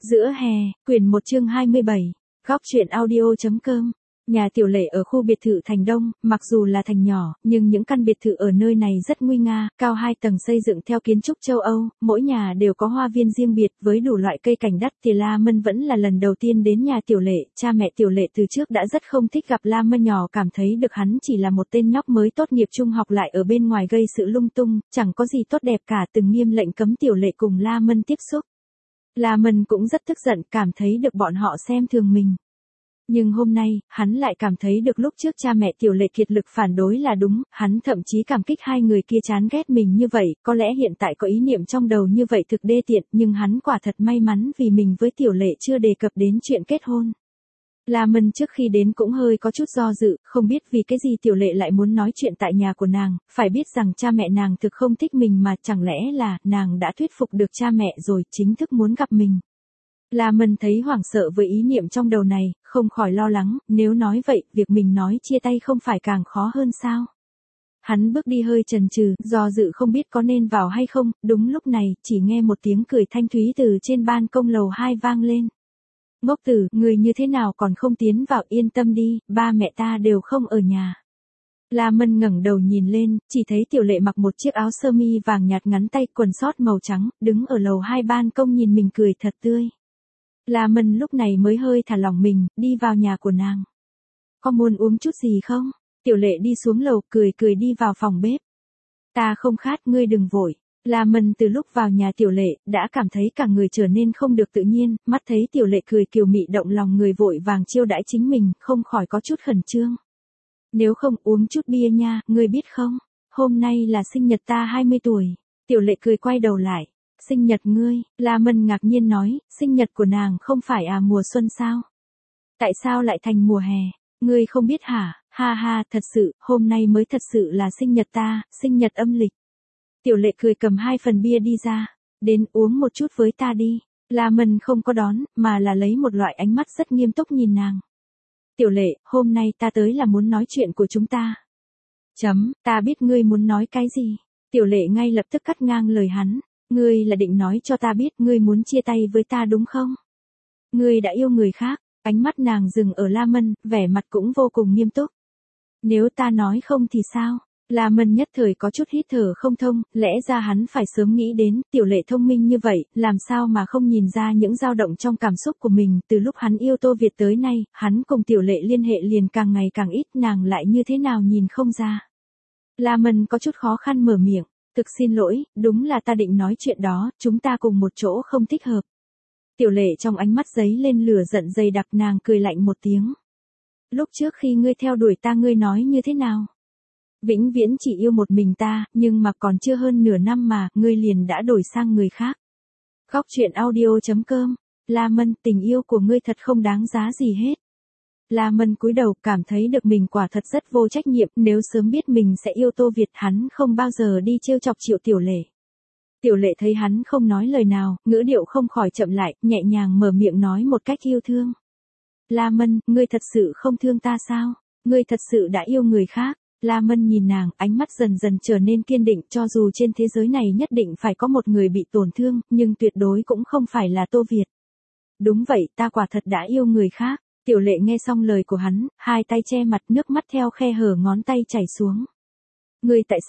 Giữa hè, quyển 1 chương 27, góc truyện audio.com. Nhà Tiểu Lệ ở khu biệt thự Thành Đông, mặc dù là thành nhỏ, nhưng những căn biệt thự ở nơi này rất nguy nga, cao 2 tầng xây dựng theo kiến trúc châu Âu, mỗi nhà đều có hoa viên riêng biệt với đủ loại cây cảnh đắt. Thì La Mân vẫn là lần đầu tiên đến nhà Tiểu Lệ, cha mẹ Tiểu Lệ từ trước đã rất không thích gặp La Mân, nhỏ cảm thấy được hắn chỉ là một tên nhóc mới tốt nghiệp trung học lại ở bên ngoài gây sự lung tung, chẳng có gì tốt đẹp cả, từng nghiêm lệnh cấm Tiểu Lệ cùng La Mân tiếp xúc. La Mân cũng rất tức giận, cảm thấy được bọn họ xem thường mình. Nhưng hôm nay, hắn lại cảm thấy được lúc trước cha mẹ Tiểu Lệ kiệt lực phản đối là đúng, hắn thậm chí cảm kích hai người kia chán ghét mình như vậy, có lẽ hiện tại có ý niệm trong đầu như vậy thực đê tiện, nhưng hắn quả thật may mắn vì mình với Tiểu Lệ chưa đề cập đến chuyện kết hôn. La Mân trước khi đến cũng hơi có chút do dự, không biết vì cái gì Tiểu Lệ lại muốn nói chuyện tại nhà của nàng, phải biết rằng cha mẹ nàng thực không thích mình mà, chẳng lẽ là nàng đã thuyết phục được cha mẹ rồi, chính thức muốn gặp mình. La Mân thấy hoảng sợ với ý niệm trong đầu này, không khỏi lo lắng, nếu nói vậy, việc mình nói chia tay không phải càng khó hơn sao? Hắn bước đi hơi chần chừ, do dự không biết có nên vào hay không, đúng lúc này, chỉ nghe một tiếng cười thanh thúy từ trên ban công lầu 2 vang lên. Ngốc tử, người như thế nào còn không tiến vào, yên tâm đi, ba mẹ ta đều không ở nhà. La Mân ngẩng đầu nhìn lên, chỉ thấy Tiểu Lệ mặc một chiếc áo sơ mi vàng nhạt ngắn tay, quần sót màu trắng, đứng ở lầu 2 ban công nhìn mình cười thật tươi. La Mân lúc này mới hơi thả lỏng mình, đi vào nhà của nàng. Có muốn uống chút gì không? Tiểu Lệ đi xuống lầu, cười cười đi vào phòng bếp. Ta không khát, ngươi đừng vội. La Mân từ lúc vào nhà Tiểu Lệ, đã cảm thấy cả người trở nên không được tự nhiên, mắt thấy Tiểu Lệ cười kiều mị động lòng người vội vàng chiêu đãi chính mình, không khỏi có chút khẩn trương. Nếu không uống chút bia nha, ngươi biết không? Hôm nay là sinh nhật ta 20 tuổi. Tiểu Lệ cười quay đầu lại. Sinh nhật ngươi, La Mân ngạc nhiên nói, sinh nhật của nàng không phải mùa xuân sao? Tại sao lại thành mùa hè? Ngươi không biết hả? Ha ha, thật sự, hôm nay mới thật sự là sinh nhật ta, sinh nhật âm lịch. Tiểu Lệ cười cầm 2 phần bia đi ra, đến uống một chút với ta đi. La Mân không có đón, mà là lấy một loại ánh mắt rất nghiêm túc nhìn nàng. Tiểu Lệ, hôm nay ta tới là muốn nói chuyện của chúng ta. Ta biết ngươi muốn nói cái gì. Tiểu Lệ ngay lập tức cắt ngang lời hắn. Ngươi là định nói cho ta biết ngươi muốn chia tay với ta đúng không? Ngươi đã yêu người khác, ánh mắt nàng dừng ở La Mân, vẻ mặt cũng vô cùng nghiêm túc. Nếu ta nói không thì sao? La Mân nhất thời có chút hít thở không thông, lẽ ra hắn phải sớm nghĩ đến, Tiểu Lệ thông minh như vậy, làm sao mà không nhìn ra những dao động trong cảm xúc của mình, từ lúc hắn yêu Tô Việt tới nay, hắn cùng Tiểu Lệ liên hệ liền càng ngày càng ít, nàng lại như thế nào nhìn không ra. La Mân có chút khó khăn mở miệng. Thực xin lỗi, đúng là ta định nói chuyện đó, chúng ta cùng một chỗ không thích hợp. Tiểu Lệ trong ánh mắt giấy lên lửa giận dày đặc, nàng cười lạnh một tiếng. Lúc trước khi ngươi theo đuổi ta ngươi nói như thế nào? Vĩnh viễn chỉ yêu một mình ta, nhưng mà còn chưa hơn nửa năm mà, ngươi liền đã đổi sang người khác. Góc truyện audio.com. La Mân, tình yêu của ngươi thật không đáng giá gì hết. La Mân cúi đầu, cảm thấy được mình quả thật rất vô trách nhiệm, nếu sớm biết mình sẽ yêu Tô Việt, hắn không bao giờ đi trêu chọc Triệu Tiểu Lệ. Tiểu Lệ thấy hắn không nói lời nào, ngữ điệu không khỏi chậm lại, nhẹ nhàng mở miệng nói một cách yêu thương. La Mân, ngươi thật sự không thương ta sao? Ngươi thật sự đã yêu người khác. La Mân nhìn nàng, ánh mắt dần dần trở nên kiên định, cho dù trên thế giới này nhất định phải có một người bị tổn thương, nhưng tuyệt đối cũng không phải là Tô Việt. Đúng vậy, ta quả thật đã yêu người khác. Tiểu Lệ nghe xong lời của hắn, hai tay che mặt, nước mắt theo khe hở ngón tay chảy xuống. Ngươi tại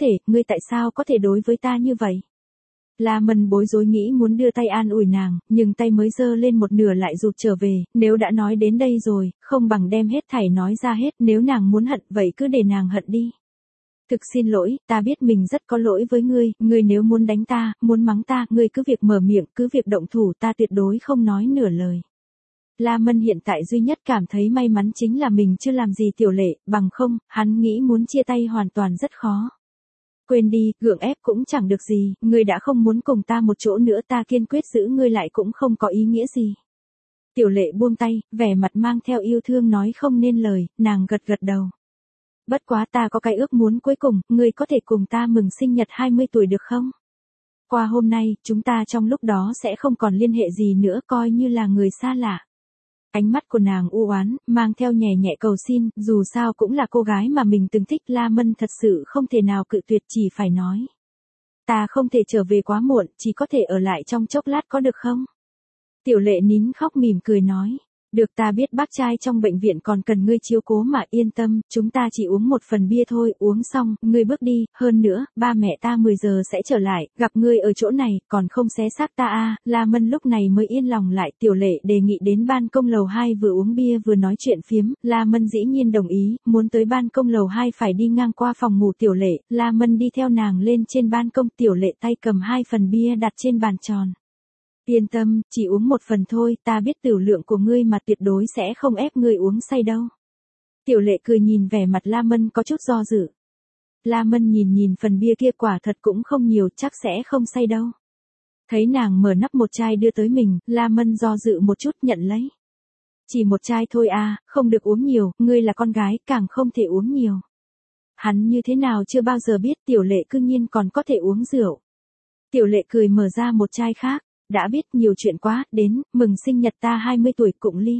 sao có thể đối với ta như vậy? La Mân bối rối nghĩ muốn đưa tay an ủi nàng, nhưng tay mới giơ lên một nửa lại rụt trở về, nếu đã nói đến đây rồi, không bằng đem hết thảy nói ra hết, nếu nàng muốn hận vậy cứ để nàng hận đi. Thực xin lỗi, ta biết mình rất có lỗi với ngươi, ngươi nếu muốn đánh ta, muốn mắng ta, ngươi cứ việc mở miệng, cứ việc động thủ, ta tuyệt đối không nói nửa lời. La Mân hiện tại duy nhất cảm thấy may mắn chính là mình chưa làm gì Tiểu Lệ, bằng không, hắn nghĩ muốn chia tay hoàn toàn rất khó. Quên đi, gượng ép cũng chẳng được gì, ngươi đã không muốn cùng ta một chỗ nữa, ta kiên quyết giữ ngươi lại cũng không có ý nghĩa gì. Tiểu Lệ buông tay, vẻ mặt mang theo yêu thương nói không nên lời, nàng gật gật đầu. Bất quá ta có cái ước muốn cuối cùng, ngươi có thể cùng ta mừng sinh nhật 20 tuổi được không? Qua hôm nay, chúng ta trong lúc đó sẽ không còn liên hệ gì nữa, coi như là người xa lạ. Ánh mắt của nàng u oán, mang theo nhẹ nhẹ cầu xin, dù sao cũng là cô gái mà mình từng thích. La Mân thật sự không thể nào cự tuyệt, chỉ phải nói. Ta không thể trở về quá muộn, chỉ có thể ở lại trong chốc lát có được không? Tiểu Lệ nín khóc mỉm cười nói. Được, ta biết bác trai trong bệnh viện còn cần ngươi chiếu cố mà yên tâm, chúng ta chỉ uống một phần bia thôi, uống xong, ngươi bước đi, hơn nữa, ba mẹ ta 10 giờ sẽ trở lại, gặp ngươi ở chỗ này, còn không xé xác ta à. La Mân lúc này mới yên lòng lại. Tiểu Lệ đề nghị đến ban công lầu 2 vừa uống bia vừa nói chuyện phiếm, La Mân dĩ nhiên đồng ý, muốn tới ban công lầu 2 phải đi ngang qua phòng ngủ Tiểu Lệ, La Mân đi theo nàng lên trên ban công. Tiểu Lệ tay cầm 2 phần bia đặt trên bàn tròn. Yên tâm, chỉ uống một phần thôi, ta biết tửu lượng của ngươi mà tuyệt đối sẽ không ép ngươi uống say đâu. Tiểu Lệ cười nhìn vẻ mặt La Mân có chút do dự. La Mân nhìn phần bia kia, quả thật cũng không nhiều, chắc sẽ không say đâu. Thấy nàng mở nắp một chai đưa tới mình, La Mân do dự một chút nhận lấy. Chỉ một chai thôi à, không được uống nhiều, ngươi là con gái, càng không thể uống nhiều. Hắn như thế nào chưa bao giờ biết Tiểu Lệ cư nhiên còn có thể uống rượu. Tiểu Lệ cười mở ra một chai khác. Đã biết nhiều chuyện quá, đến, mừng sinh nhật ta 20 tuổi cụng ly.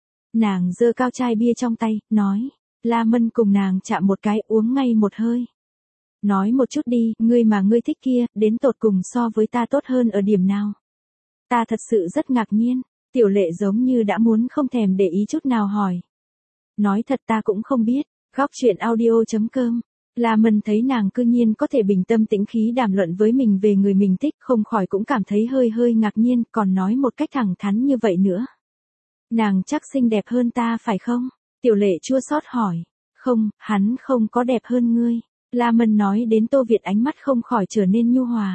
Nàng giơ cao chai bia trong tay, nói. La Mân cùng nàng chạm một cái, uống ngay một hơi. Nói một chút đi, ngươi mà ngươi thích kia, đến tột cùng so với ta tốt hơn ở điểm nào? Ta thật sự rất ngạc nhiên. Tiểu Lệ giống như đã muốn không thèm để ý chút nào hỏi. Nói thật ta cũng không biết. Góc truyện audio.com. La Mân thấy nàng cư nhiên có thể bình tâm tĩnh khí đàm luận với mình về người mình thích, không khỏi cũng cảm thấy hơi ngạc nhiên, còn nói một cách thẳng thắn như vậy nữa. Nàng chắc xinh đẹp hơn ta phải không? Tiểu Lệ chua xót hỏi. Không, hắn không có đẹp hơn ngươi. La Mân nói đến Tô Việt ánh mắt không khỏi trở nên nhu hòa.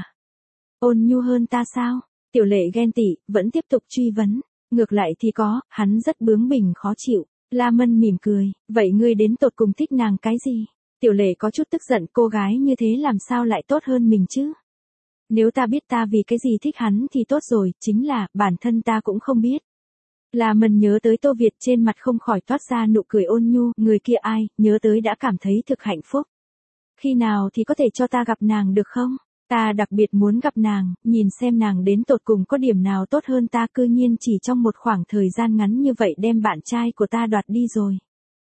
Ôn nhu hơn ta sao? Tiểu Lệ ghen tị, vẫn tiếp tục truy vấn. Ngược lại thì có, hắn rất bướng bỉnh khó chịu. La Mân mỉm cười, vậy ngươi đến tột cùng thích nàng cái gì? Tiểu Lệ có chút tức giận, cô gái như thế làm sao lại tốt hơn mình chứ? Nếu ta biết ta vì cái gì thích hắn thì tốt rồi, chính là, bản thân ta cũng không biết. La Mân nhớ tới Tô Việt, trên mặt không khỏi toát ra nụ cười ôn nhu, người kia ai, nhớ tới đã cảm thấy thực hạnh phúc. Khi nào thì có thể cho ta gặp nàng được không? Ta đặc biệt muốn gặp nàng, nhìn xem nàng đến tột cùng có điểm nào tốt hơn ta, cư nhiên chỉ trong một khoảng thời gian ngắn như vậy đem bạn trai của ta đoạt đi rồi.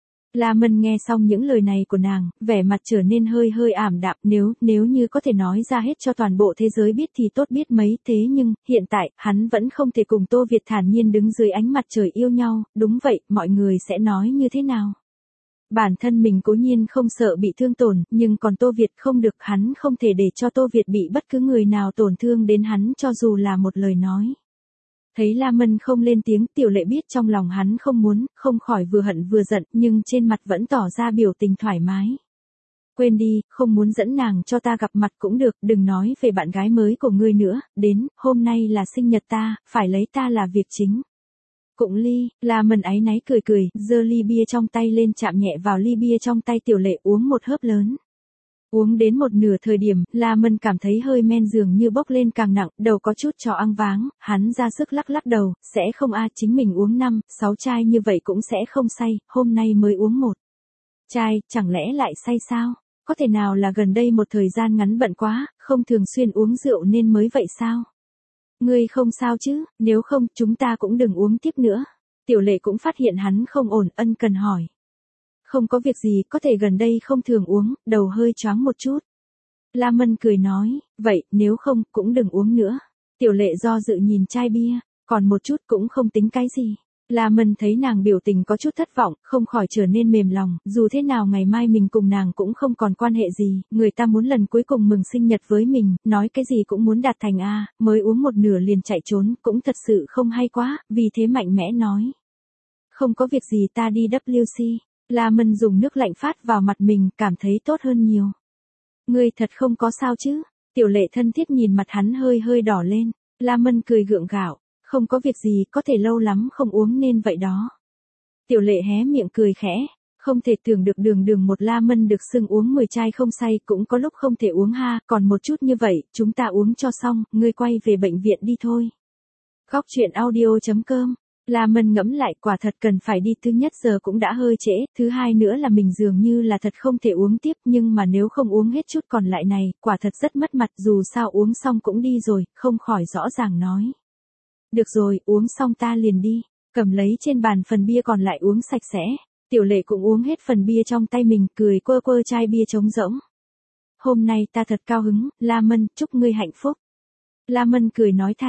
La Mân nghe xong những lời này của nàng, vẻ mặt trở nên hơi ảm đạm, nếu như có thể nói ra hết cho toàn bộ thế giới biết thì tốt biết mấy, thế nhưng, hiện tại, hắn vẫn không thể cùng Tô Việt thản nhiên đứng dưới ánh mặt trời yêu nhau, đúng vậy, mọi người sẽ nói như thế nào? Bản thân mình cố nhiên không sợ bị thương tổn, nhưng còn Tô Việt không được, hắn không thể để cho Tô Việt bị bất cứ người nào tổn thương đến hắn cho dù là một lời nói. Thấy La Mân không lên tiếng, Tiểu Lệ biết trong lòng hắn không muốn, không khỏi vừa hận vừa giận, nhưng trên mặt vẫn tỏ ra biểu tình thoải mái. Quên đi, không muốn dẫn nàng cho ta gặp mặt cũng được, đừng nói về bạn gái mới của ngươi nữa, đến, hôm nay là sinh nhật ta, phải lấy ta là việc chính. Cụng ly, La Mân áy náy cười, giơ ly bia trong tay lên chạm nhẹ vào ly bia trong tay Tiểu Lệ, uống một hớp lớn. Uống đến một nửa thời điểm, La Mân cảm thấy hơi men dường như bốc lên càng nặng, đầu có chút choáng váng, hắn ra sức lắc đầu, sẽ không chính mình uống 5, 6 chai như vậy cũng sẽ không say, hôm nay mới uống 1 chai, chẳng lẽ lại say sao? Có thể nào là gần đây một thời gian ngắn bận quá, không thường xuyên uống rượu nên mới vậy sao? Ngươi không sao chứ, nếu không, chúng ta cũng đừng uống tiếp nữa. Tiểu Lệ cũng phát hiện hắn không ổn, ân cần hỏi. Không có việc gì, có thể gần đây không thường uống, đầu hơi choáng một chút. La Mân cười nói, vậy, nếu không, cũng đừng uống nữa. Tiểu Lệ do dự nhìn chai bia, còn một chút cũng không tính cái gì. La Mân thấy nàng biểu tình có chút thất vọng, không khỏi trở nên mềm lòng, dù thế nào ngày mai mình cùng nàng cũng không còn quan hệ gì, người ta muốn lần cuối cùng mừng sinh nhật với mình, nói cái gì cũng muốn đạt thành a, mới uống một nửa liền chạy trốn, cũng thật sự không hay quá, vì thế mạnh mẽ nói. Không có việc gì, ta đi WC. La Mân dùng nước lạnh phát vào mặt mình, cảm thấy tốt hơn nhiều. Ngươi thật không có sao chứ? Tiểu Lệ thân thiết nhìn mặt hắn hơi đỏ lên. La Mân cười gượng gạo, không có việc gì, có thể lâu lắm không uống nên vậy đó. Tiểu Lệ hé miệng cười khẽ, không thể tưởng được đường một La Mân được xưng uống 10 chai không say, cũng có lúc không thể uống ha, còn một chút như vậy, chúng ta uống cho xong, ngươi quay về bệnh viện đi thôi. Góc truyện audio.com. La Mân ngẫm lại, quả thật cần phải đi, thứ nhất giờ cũng đã hơi trễ, thứ hai nữa là mình dường như là thật không thể uống tiếp, nhưng mà nếu không uống hết chút còn lại này, quả thật rất mất mặt, dù sao uống xong cũng đi rồi, không khỏi rõ ràng nói. Được rồi, uống xong ta liền đi, cầm lấy trên bàn phần bia còn lại uống sạch sẽ. Tiểu Lệ cũng uống hết phần bia trong tay mình, cười quơ chai bia trống rỗng. Hôm nay ta thật cao hứng, La Mân, chúc ngươi hạnh phúc. La Mân cười nói thanh.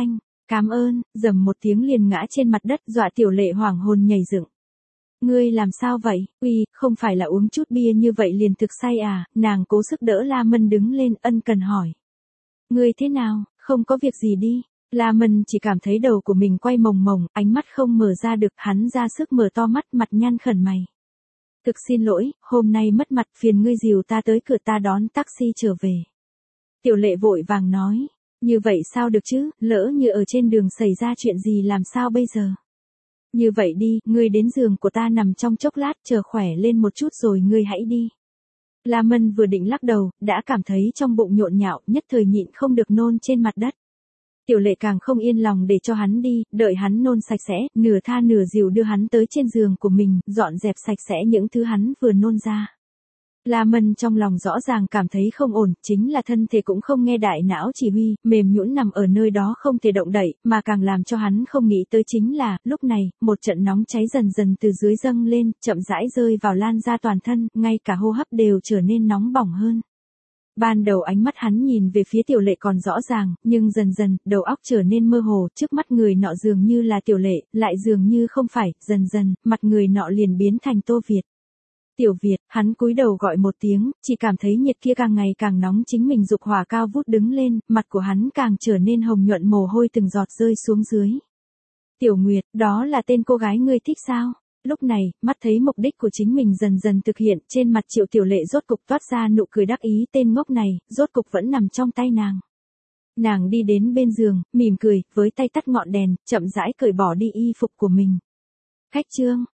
Cảm ơn, rầm một tiếng liền ngã trên mặt đất dọa Tiểu Lệ hoảng hồn nhảy dựng. Ngươi làm sao vậy, uy, không phải là uống chút bia như vậy liền thực say à, nàng cố sức đỡ La Mân đứng lên ân cần hỏi. Ngươi thế nào, không có việc gì đi. La Mân chỉ cảm thấy đầu của mình quay mồng mồng, ánh mắt không mở ra được, hắn ra sức mở to mắt, mặt nhăn khẩn mày. Thực xin lỗi, hôm nay mất mặt, phiền ngươi dìu ta tới cửa, ta đón taxi trở về. Tiểu Lệ vội vàng nói, như vậy sao được chứ, lỡ như ở trên đường xảy ra chuyện gì làm sao bây giờ. Như vậy đi, ngươi đến giường của ta nằm trong chốc lát, chờ khỏe lên một chút rồi ngươi hãy đi. La Mân vừa định lắc đầu, đã cảm thấy trong bụng nhộn nhạo, nhất thời nhịn không được nôn trên mặt đất. Tiểu Lệ càng không yên lòng để cho hắn đi, đợi hắn nôn sạch sẽ, nửa tha nửa dìu đưa hắn tới trên giường của mình, dọn dẹp sạch sẽ những thứ hắn vừa nôn ra. La Mân trong lòng rõ ràng cảm thấy không ổn, chính là thân thể cũng không nghe đại não chỉ huy, mềm nhũn nằm ở nơi đó không thể động đậy, mà càng làm cho hắn không nghĩ tới chính là, lúc này, một trận nóng cháy dần dần từ dưới dâng lên, chậm rãi rơi vào lan ra toàn thân, ngay cả hô hấp đều trở nên nóng bỏng hơn. Ban đầu ánh mắt hắn nhìn về phía Tiểu Lệ còn rõ ràng, nhưng dần dần, đầu óc trở nên mơ hồ, trước mắt người nọ dường như là Tiểu Lệ, lại dường như không phải, dần dần, mặt người nọ liền biến thành Tô Việt. Tiểu Việt, hắn cúi đầu gọi một tiếng, chỉ cảm thấy nhiệt kia càng ngày càng nóng, chính mình dục hỏa cao vút đứng lên, mặt của hắn càng trở nên hồng nhuận, mồ hôi từng giọt rơi xuống dưới. Tiểu Nguyệt, đó là tên cô gái ngươi thích sao? Lúc này, mắt thấy mục đích của chính mình dần dần thực hiện, trên mặt Triệu Tiểu Lệ rốt cục toát ra nụ cười đắc ý, tên ngốc này, rốt cục vẫn nằm trong tay nàng. Nàng đi đến bên giường, mỉm cười, với tay tắt ngọn đèn, chậm rãi cởi bỏ đi y phục của mình. Khách trương,